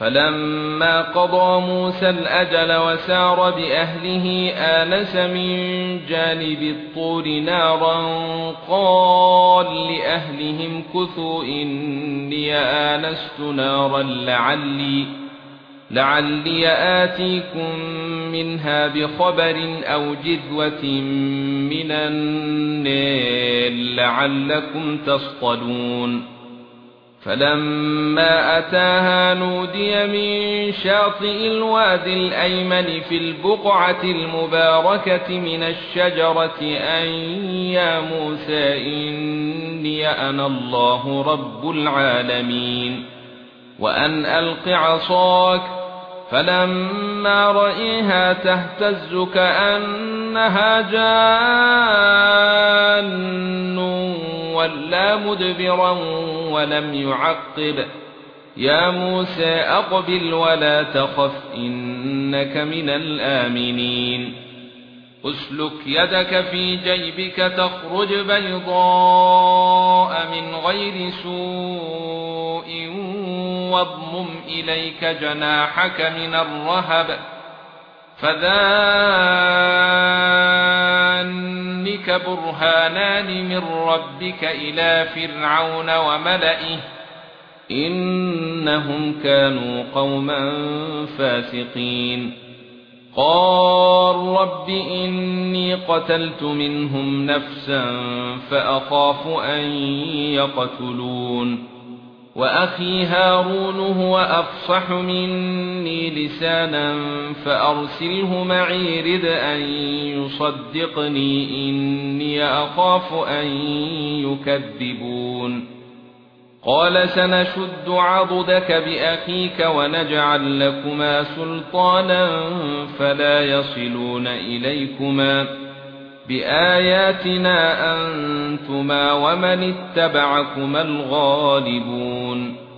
فلما قضى موسى الأجل وسار بأهله آنس من جانب الطور نارا قال لأهلهم كثوا إني آنست نارا لعلي آتيكم منها بخبر أو جذوة من النار لعلكم تصطلون. فلما أتاها نودي من شاطئ الوادي الأيمن في البقعة المباركة من الشجرة أن يا موسى إني أنا الله رب العالمين وأن ألق عصاك. فلما رأيها تهتز كأنها جان ولا مدبرا ولم يعقب. يا موسى أقبل ولا تخف إنك من الآمنين. أسلك يدك في جيبك تخرج بيضاء من غير سوء واضمم إليك جناحك من الرهب فذلك برهانان من ربك إلى فرعون وملئه إنهم كانوا قوما فاسقين. قال رب إني قتلت منهم نفسا فأخاف أن يقتلون وأخي هارون هو أفصح مني لسانا فأرسله معي رد أن يصدقني إني أخاف أن يكذبون. قال سنشد عضدك بأخيك ونجعل لكما سلطانا فلا يصلون إليكما بآياتنا أنتما ومن اتبعكما الغالبون.